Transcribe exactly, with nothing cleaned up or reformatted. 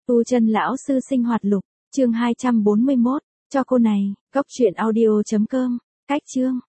Tu chân lão sư sinh hoạt lục, chương hai trăm bốn mươi mốt, cho cô này, góc truyện audio chấm com, cách chương.